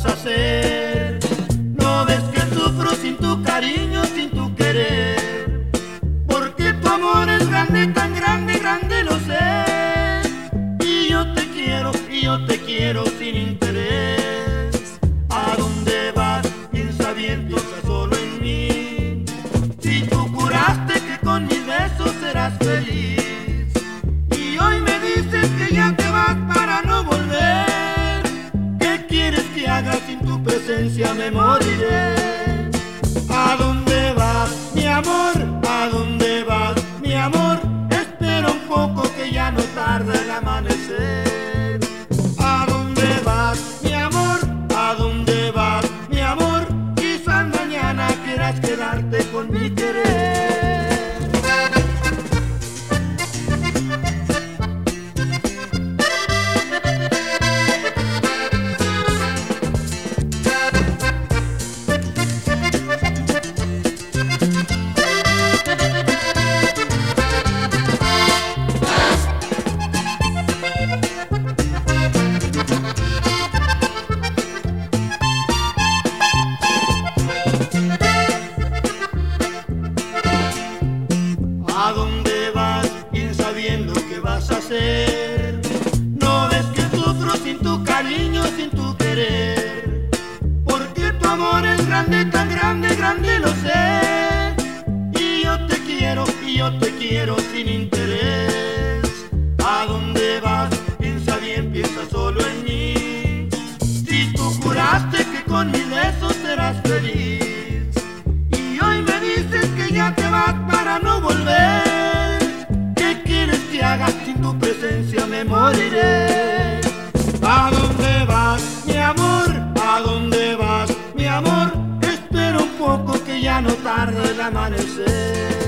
vas a hacer? ¿No ves que sufro sin tu cariño, sin tu querer? Porque tu amor es grande, tan grande, grande lo sé. Y yo te quiero sin interés. ¿A dónde vas? Piensa bien, piensa solo en mí. Si tú juraste que con mis besos serás feliz, y hoy me dices que ya te vas para no volver. ¿Qué quieres que haga? Sin tu presencia me moriré. ¿A dónde vas, mi amor? ¿A dónde vas, mi amor? Espera un poco que ya no tarda el amanecer. ¿A dónde vas, mi amor? ¿A dónde vas, mi amor? Quizás mañana quieras quedarte con mi querer. ¿A dónde vas? Piensa bien lo que vas a hacer. ¿No ves que sufro sin tu cariño, sin tu querer? Porque tu amor es grande, tan grande, grande lo sé. Y yo te quiero sin interés. ¿A dónde vas? Piensa bien, piensa solo en mí. Si tú juraste que con mis besos serás feliz, y hoy me dices que ya te vas para no volver. ¿Qué quieres que haga? Sin tu presencia me moriré. ¿A dónde vas, mi amor? ¿A dónde vas, mi amor? Espera un poco que ya no tarda el amanecer.